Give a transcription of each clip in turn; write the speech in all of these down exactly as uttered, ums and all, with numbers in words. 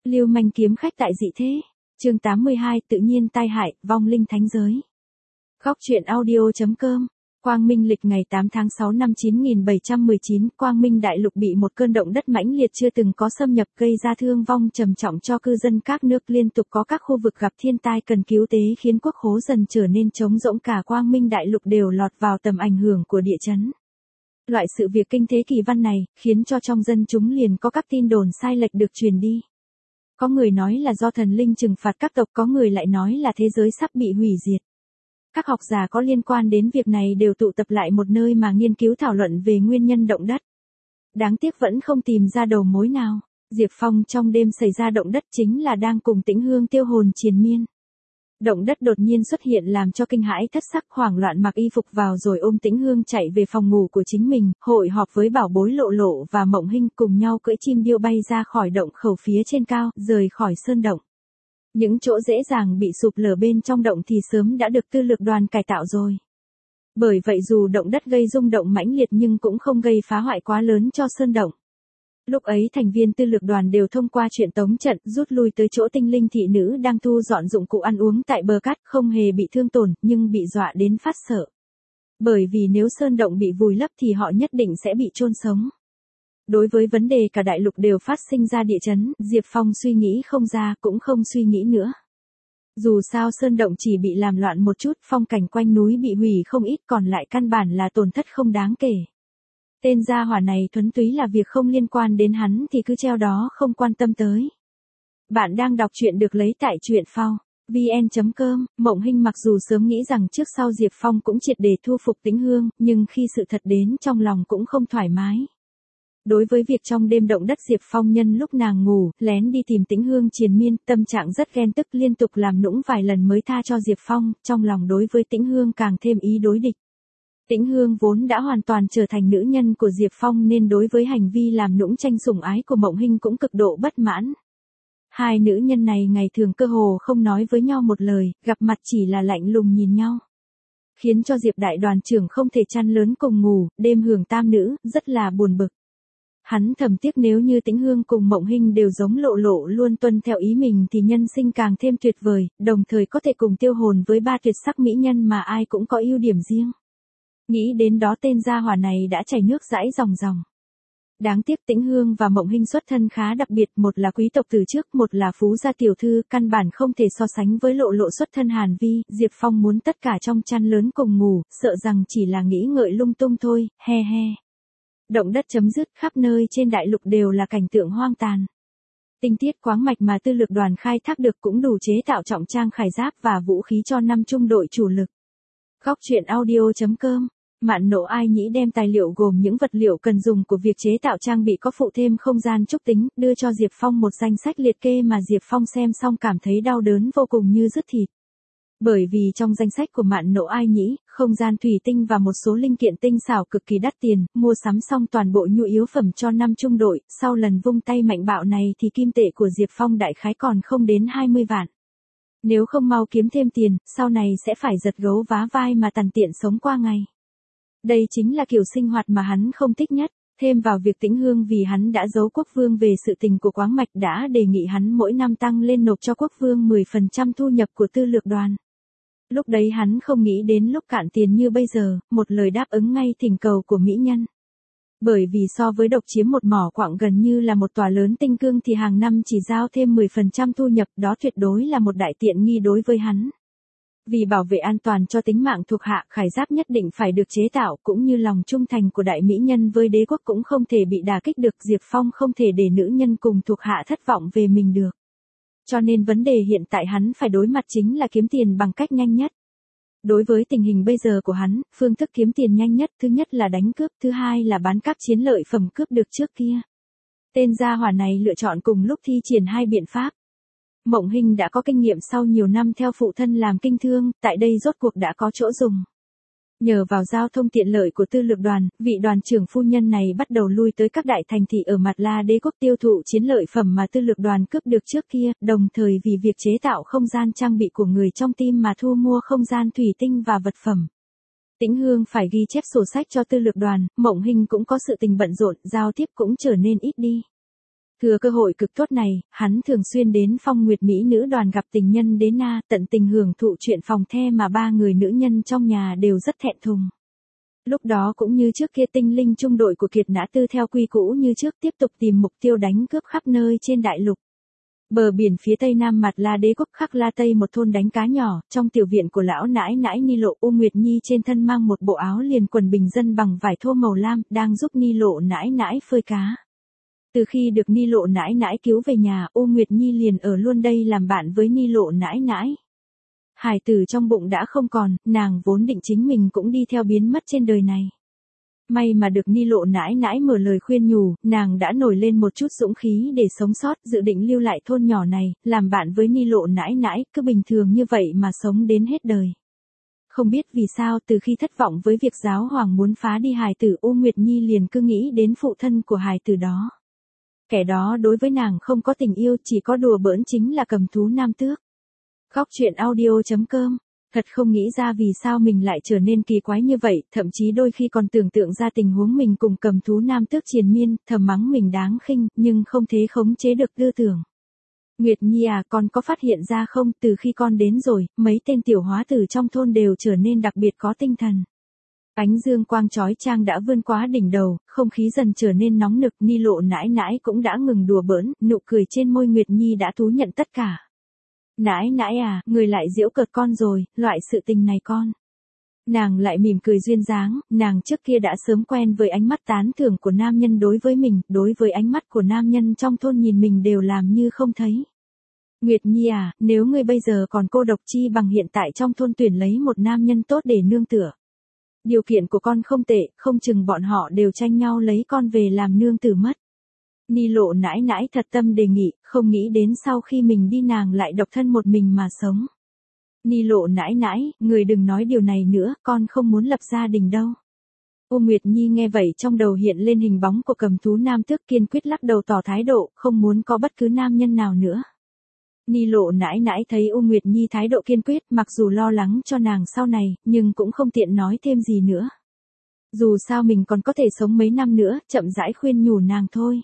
Lưu manh kiếm khách tại dị thế. Chương tám mươi hai, tự nhiên tai hại, vong linh thánh giới. Góc truyện audio.com. Quang Minh lịch ngày tám tháng sáu năm chín nghìn bảy trăm mười chín, Quang Minh đại lục bị một cơn động đất mãnh liệt chưa từng có xâm nhập gây ra thương vong trầm trọng cho cư dân các nước, liên tục có các khu vực gặp thiên tai cần cứu tế khiến quốc khố dần trở nên trống rỗng, cả Quang Minh đại lục đều lọt vào tầm ảnh hưởng của địa chấn. Loại sự việc kinh thế kỳ văn này khiến cho trong dân chúng liền có các tin đồn sai lệch được truyền đi. Có người nói là do thần linh trừng phạt các tộc, có người lại nói là thế giới sắp bị hủy diệt. Các học giả có liên quan đến việc này đều tụ tập lại một nơi mà nghiên cứu thảo luận về nguyên nhân động đất. Đáng tiếc vẫn không tìm ra đầu mối nào. Diệp Phong trong đêm xảy ra động đất chính là đang cùng Tĩnh Hương tiêu hồn triền miên. Động đất đột nhiên xuất hiện làm cho kinh hãi thất sắc, hoảng loạn mặc y phục vào rồi ôm Tĩnh Hương chạy về phòng ngủ của chính mình, hội họp với bảo bối Lộ Lộ và Mộng Hinh cùng nhau cưỡi chim điêu bay ra khỏi động khẩu phía trên cao, rời khỏi sơn động. Những chỗ dễ dàng bị sụp lở bên trong động thì sớm đã được tư lược đoàn cải tạo rồi. Bởi vậy dù động đất gây rung động mãnh liệt nhưng cũng không gây phá hoại quá lớn cho sơn động. Lúc ấy thành viên tư lược đoàn đều thông qua chuyện tống trận rút lui tới chỗ tinh linh thị nữ đang thu dọn dụng cụ ăn uống tại bờ cát, không hề bị thương tổn nhưng bị dọa đến phát sợ. Bởi vì nếu sơn động bị vùi lấp thì họ nhất định sẽ bị chôn sống. Đối với vấn đề cả đại lục đều phát sinh ra địa chấn, Diệp Phong suy nghĩ không ra cũng không suy nghĩ nữa. Dù sao sơn động chỉ bị làm loạn một chút, phong cảnh quanh núi bị hủy không ít, còn lại căn bản là tổn thất không đáng kể. Tên gia hỏa này thuần túy là việc không liên quan đến hắn thì cứ treo đó không quan tâm tới. Bạn đang đọc truyện được lấy tại truyện phao vn chấm com. Mộng Hinh mặc dù sớm nghĩ rằng trước sau Diệp Phong cũng triệt để thu phục Tĩnh Hương, nhưng khi sự thật đến trong lòng cũng không thoải mái. Đối với việc trong đêm động đất Diệp Phong nhân lúc nàng ngủ, lén đi tìm Tĩnh Hương triền miên, tâm trạng rất ghen tức, liên tục làm nũng vài lần mới tha cho Diệp Phong, trong lòng đối với Tĩnh Hương càng thêm ý đối địch. Tĩnh Hương vốn đã hoàn toàn trở thành nữ nhân của Diệp Phong nên đối với hành vi làm nũng tranh sủng ái của Mộng Hinh cũng cực độ bất mãn. Hai nữ nhân này ngày thường cơ hồ không nói với nhau một lời, gặp mặt chỉ là lạnh lùng nhìn nhau. Khiến cho Diệp đại đoàn trưởng không thể chăn lớn cùng ngủ, đêm hưởng tam nữ, rất là buồn bực. Hắn thầm tiếc nếu như Tĩnh Hương cùng Mộng Hinh đều giống Lộ Lộ luôn tuân theo ý mình thì nhân sinh càng thêm tuyệt vời, đồng thời có thể cùng tiêu hồn với ba tuyệt sắc mỹ nhân mà ai cũng có ưu điểm riêng. Nghĩ đến đó tên gia hỏa này đã chảy nước dãi ròng ròng. Đáng tiếc Tĩnh Hương và Mộng Hinh xuất thân khá đặc biệt, một là quý tộc từ trước, một là phú gia tiểu thư, căn bản không thể so sánh với Lộ Lộ xuất thân Hàn Vi. Diệp Phong muốn tất cả trong chăn lớn cùng ngủ, sợ rằng chỉ là nghĩ ngợi lung tung thôi, he he. Động đất chấm dứt, khắp nơi trên đại lục đều là cảnh tượng hoang tàn. Tinh tiết khoáng mạch mà tư lược đoàn khai thác được cũng đủ chế tạo trọng trang khải giáp và vũ khí cho năm trung đội chủ lực. Góc truyện audio.com. Mạn Nộ Ai Nhĩ đem tài liệu gồm những vật liệu cần dùng của việc chế tạo trang bị có phụ thêm không gian trúc tính, đưa cho Diệp Phong một danh sách liệt kê mà Diệp Phong xem xong cảm thấy đau đớn vô cùng như rứt thịt. Bởi vì trong danh sách của Mạn Nộ Ai Nhĩ, không gian thủy tinh và một số linh kiện tinh xảo cực kỳ đắt tiền, mua sắm xong toàn bộ nhu yếu phẩm cho năm trung đội, sau lần vung tay mạnh bạo này thì kim tệ của Diệp Phong đại khái còn không đến hai mươi vạn. Nếu không mau kiếm thêm tiền, sau này sẽ phải giật gấu vá vai mà tằn tiện sống qua ngày. Đây chính là kiểu sinh hoạt mà hắn không thích nhất. Thêm vào việc Tĩnh Hương vì hắn đã giấu quốc vương về sự tình của khoáng mạch đã đề nghị hắn mỗi năm tăng lên nộp cho quốc vương mười phần trăm thu nhập của tư lược đoàn. Lúc đấy hắn không nghĩ đến lúc cạn tiền như bây giờ, một lời đáp ứng ngay thỉnh cầu của mỹ nhân. Bởi vì so với độc chiếm một mỏ quặng gần như là một tòa lớn tinh cương thì hàng năm chỉ giao thêm mười phần trăm thu nhập, đó tuyệt đối là một đại tiện nghi đối với hắn. Vì bảo vệ an toàn cho tính mạng thuộc hạ, khải giáp nhất định phải được chế tạo, cũng như lòng trung thành của đại mỹ nhân với đế quốc cũng không thể bị đả kích được. Diệp Phong không thể để nữ nhân cùng thuộc hạ thất vọng về mình được. Cho nên vấn đề hiện tại hắn phải đối mặt chính là kiếm tiền bằng cách nhanh nhất. Đối với tình hình bây giờ của hắn, phương thức kiếm tiền nhanh nhất thứ nhất là đánh cướp, thứ hai là bán các chiến lợi phẩm cướp được trước kia. Tên gia hỏa này lựa chọn cùng lúc thi triển hai biện pháp. Mộng Hinh đã có kinh nghiệm sau nhiều năm theo phụ thân làm kinh thương, tại đây rốt cuộc đã có chỗ dùng. Nhờ vào giao thông tiện lợi của tư lược đoàn, vị đoàn trưởng phu nhân này bắt đầu lui tới các đại thành thị ở Mặt La đế quốc tiêu thụ chiến lợi phẩm mà tư lược đoàn cướp được trước kia, đồng thời vì việc chế tạo không gian trang bị của người trong team mà thu mua không gian thủy tinh và vật phẩm. Tĩnh Hương phải ghi chép sổ sách cho tư lược đoàn, Mộng Hinh cũng có sự tình bận rộn, giao tiếp cũng trở nên ít đi. Thừa cơ hội cực tốt này, hắn thường xuyên đến Phong Nguyệt Mỹ nữ đoàn gặp tình nhân Đế Na, tận tình hưởng thụ chuyện phòng the mà ba người nữ nhân trong nhà đều rất thẹn thùng. Lúc đó cũng như trước kia, tinh linh trung đội của Kiệt Nã Tư theo quy cũ như trước tiếp tục tìm mục tiêu đánh cướp khắp nơi trên đại lục. Bờ biển phía tây nam mặt La Đế quốc Khắc La Tây, một thôn đánh cá nhỏ, trong tiểu viện của lão nãi nãi Ni Lộ, U Nguyệt Nhi trên thân mang một bộ áo liền quần bình dân bằng vải thô màu lam, đang giúp Ni Lộ nãi nãi phơi cá. Từ khi được Ni Lộ nãi nãi cứu về nhà, U Nguyệt Nhi liền ở luôn đây làm bạn với Ni Lộ nãi nãi. Hài tử trong bụng đã không còn, nàng vốn định chính mình cũng đi theo biến mất trên đời này. May mà được Ni Lộ nãi nãi mở lời khuyên nhủ, nàng đã nổi lên một chút dũng khí để sống sót, dự định lưu lại thôn nhỏ này, làm bạn với Ni Lộ nãi nãi, cứ bình thường như vậy mà sống đến hết đời. Không biết vì sao, từ khi thất vọng với việc giáo hoàng muốn phá đi hài tử, U Nguyệt Nhi liền cứ nghĩ đến phụ thân của hài tử đó. Kẻ đó đối với nàng không có tình yêu, chỉ có đùa bỡn, chính là Cầm Thú Nam Tước. Góc truyện audio chấm com. Thật không nghĩ ra vì sao mình lại trở nên kỳ quái như vậy, thậm chí đôi khi còn tưởng tượng ra tình huống mình cùng Cầm Thú Nam Tước triền miên, thầm mắng mình đáng khinh, nhưng không thể khống chế được tư tưởng. Nguyệt Nhi à, con có phát hiện ra không, từ khi con đến rồi, mấy tên tiểu hóa tử trong thôn đều trở nên đặc biệt có tinh thần. Ánh dương quang chói chang đã vươn quá đỉnh đầu, không khí dần trở nên nóng nực, Ni Lộ nãi nãi cũng đã ngừng đùa bỡn, nụ cười trên môi Nguyệt Nhi đã thú nhận tất cả. Nãi nãi à, người lại giễu cợt con rồi, loại sự tình này con. Nàng lại mỉm cười duyên dáng, nàng trước kia đã sớm quen với ánh mắt tán thưởng của nam nhân đối với mình, đối với ánh mắt của nam nhân trong thôn nhìn mình đều làm như không thấy. Nguyệt Nhi à, nếu ngươi bây giờ còn cô độc, chi bằng hiện tại trong thôn tuyển lấy một nam nhân tốt để nương tựa. Điều kiện của con không tệ, không chừng bọn họ đều tranh nhau lấy con về làm nương tử mất. Ni Lộ nãi nãi thật tâm đề nghị, không nghĩ đến sau khi mình đi nàng lại độc thân một mình mà sống. Ni Lộ nãi nãi, người đừng nói điều này nữa, con không muốn lập gia đình đâu. U Nguyệt Nhi nghe vậy trong đầu hiện lên hình bóng của Cầm Thú Nam Tước, kiên quyết lắc đầu tỏ thái độ, không muốn có bất cứ nam nhân nào nữa. Ni Lộ nãi nãi thấy U Nguyệt Nhi thái độ kiên quyết, mặc dù lo lắng cho nàng sau này, nhưng cũng không tiện nói thêm gì nữa. Dù sao mình còn có thể sống mấy năm nữa, chậm rãi khuyên nhủ nàng thôi.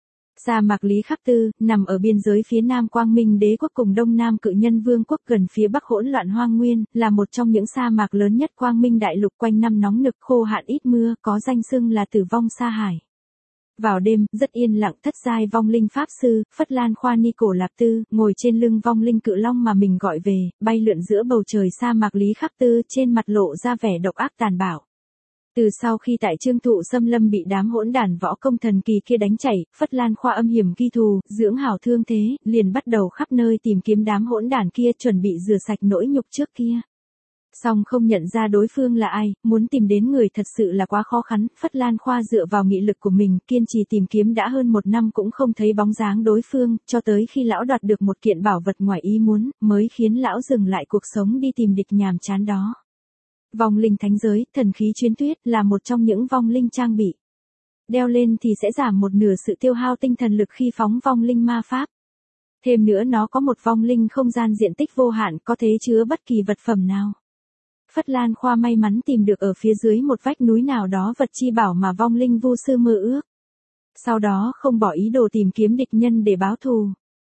Sa mạc Lý Khắc Tư, nằm ở biên giới phía nam Quang Minh Đế quốc cùng Đông Nam Cự Nhân Vương quốc, gần phía bắc hỗn loạn hoang nguyên, là một trong những sa mạc lớn nhất Quang Minh đại lục, quanh năm nóng nực khô hạn ít mưa, có danh xưng là Tử Vong Sa Hải. Vào đêm, rất yên lặng, thất giai vong linh pháp sư, Phất Lan Khoa Ni Cổ Lạp Tư, ngồi trên lưng vong linh cự long mà mình gọi về, bay lượn giữa bầu trời sa mạc Lý Khắc Tư, trên mặt lộ ra vẻ độc ác tàn bạo. Từ sau khi tại Trương Thụ Xâm Lâm bị đám hỗn đản võ công thần kỳ kia đánh chảy, Phất Lan Khoa âm hiểm ghi thù, dưỡng hảo thương thế, liền bắt đầu khắp nơi tìm kiếm đám hỗn đản kia, chuẩn bị rửa sạch nỗi nhục trước kia. Song không nhận ra đối phương là ai, muốn tìm đến người thật sự là quá khó khăn, Phất Lan Khoa dựa vào nghị lực của mình, kiên trì tìm kiếm đã hơn một năm cũng không thấy bóng dáng đối phương, cho tới khi lão đoạt được một kiện bảo vật ngoài ý muốn, mới khiến lão dừng lại cuộc sống đi tìm địch nhàm chán đó. Vong linh thánh giới, thần khí chuyến tuyết, là một trong những vong linh trang bị. Đeo lên thì sẽ giảm một nửa sự tiêu hao tinh thần lực khi phóng vong linh ma pháp. Thêm nữa nó có một vong linh không gian diện tích vô hạn, có thể chứa bất kỳ vật phẩm nào. Phất Lan Khoa may mắn tìm được ở phía dưới một vách núi nào đó vật chi bảo mà vong linh vu sư mơ ước. Sau đó không bỏ ý đồ tìm kiếm địch nhân để báo thù.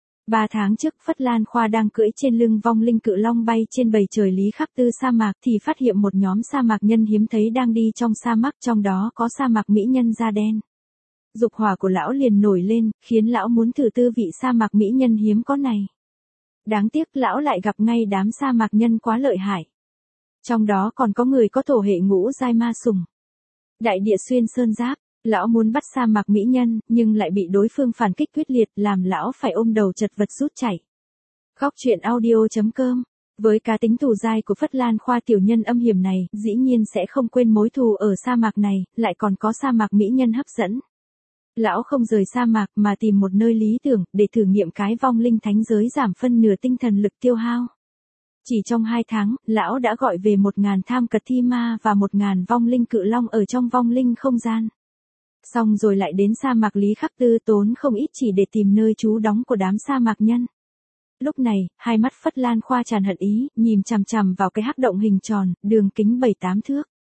Ba tháng trước, Phất Lan Khoa đang cưỡi trên lưng vong linh cự long bay trên bầu trời Lý Khắc Tư sa mạc thì phát hiện một nhóm sa mạc nhân hiếm thấy đang đi trong sa mạc, trong đó có sa mạc mỹ nhân da đen. Dục hỏa của lão liền nổi lên, khiến lão muốn thử tư vị sa mạc mỹ nhân hiếm có này. Đáng tiếc lão lại gặp ngay đám sa mạc nhân quá lợi hại. Trong đó còn có người có thổ hệ ngũ giai ma sùng. Đại địa xuyên sơn giáp. Lão muốn bắt sa mạc mỹ nhân, nhưng lại bị đối phương phản kích quyết liệt, làm lão phải ôm đầu chật vật rút chạy. Góc truyện audio chấm com. Với cá tính thù dai của Phất Lan Khoa, tiểu nhân âm hiểm này, dĩ nhiên sẽ không quên mối thù ở sa mạc này, lại còn có sa mạc mỹ nhân hấp dẫn. Lão không rời sa mạc mà tìm một nơi lý tưởng, để thử nghiệm cái vong linh thánh giới giảm phân nửa tinh thần lực tiêu hao. Chỉ trong hai tháng, lão đã gọi về một ngàn tham cật thi ma và một ngàn vong linh cự long ở trong vong linh không gian. Xong rồi lại đến sa mạc Lý Khắc Tư, tốn không ít chỉ để tìm nơi trú đóng của đám sa mạc nhân. Lúc này, hai mắt Phất Lan Khoa tràn hận ý, nhìn chằm chằm vào cái hắc động hình tròn, đường kính bảy tám thước.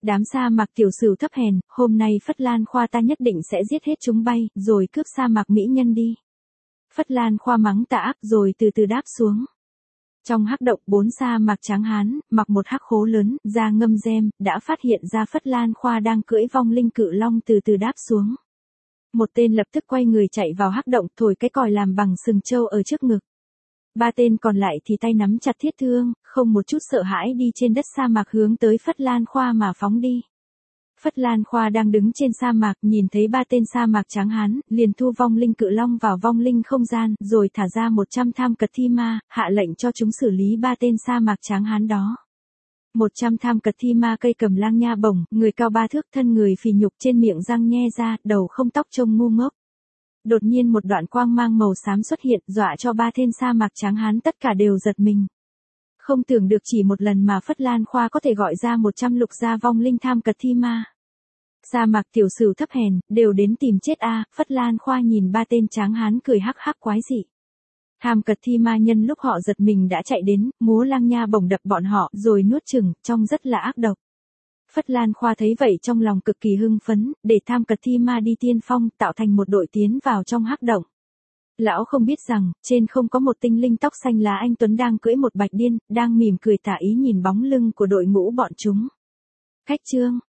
Đám sa mạc tiểu sửu thấp hèn, hôm nay Phất Lan Khoa ta nhất định sẽ giết hết chúng bay, rồi cướp sa mạc mỹ nhân đi. Phất Lan Khoa mắng tà ác rồi từ từ đáp xuống. Trong hắc động bốn sa mạc tráng hán, mặc một hắc khố lớn, da ngâm gem, đã phát hiện ra Phất Lan Khoa đang cưỡi vong linh cự long từ từ đáp xuống. Một tên lập tức quay người chạy vào hắc động thổi cái còi làm bằng sừng trâu ở trước ngực. Ba tên còn lại thì tay nắm chặt thiết thương, không một chút sợ hãi đi trên đất sa mạc hướng tới Phất Lan Khoa mà phóng đi. Phất Lan Khoa đang đứng trên sa mạc nhìn thấy ba tên sa mạc tráng hán, liền thu vong linh cự long vào vong linh không gian, rồi thả ra một trăm tham cật thi ma, hạ lệnh cho chúng xử lý ba tên sa mạc tráng hán đó. Một trăm tham cật thi ma cây cầm lang nha bổng, người cao ba thước, thân người phì nhục, trên miệng răng nhe ra, đầu không tóc, trông ngu ngốc. Đột nhiên một đoạn quang mang màu xám xuất hiện, dọa cho ba tên sa mạc tráng hán tất cả đều giật mình. Không tưởng được chỉ một lần mà Phất Lan Khoa có thể gọi ra một trăm lục gia vong linh tham cật thi ma. Sa mạc tiểu sửu thấp hèn, đều đến tìm chết a. À, Phất Lan Khoa nhìn ba tên tráng hán cười hắc hắc quái dị. Tham cật thi ma nhân lúc họ giật mình đã chạy đến, múa lang nha bổng đập bọn họ, rồi nuốt chửng, trông rất là ác độc. Phất Lan Khoa thấy vậy trong lòng cực kỳ hưng phấn, để tham cật thi ma đi tiên phong, tạo thành một đội tiến vào trong hắc động. Lão không biết rằng, trên không có một tinh linh tóc xanh lá anh Tuấn đang cưỡi một bạch điên, đang mỉm cười tà ý nhìn bóng lưng của đội ngũ bọn chúng. Khách trương,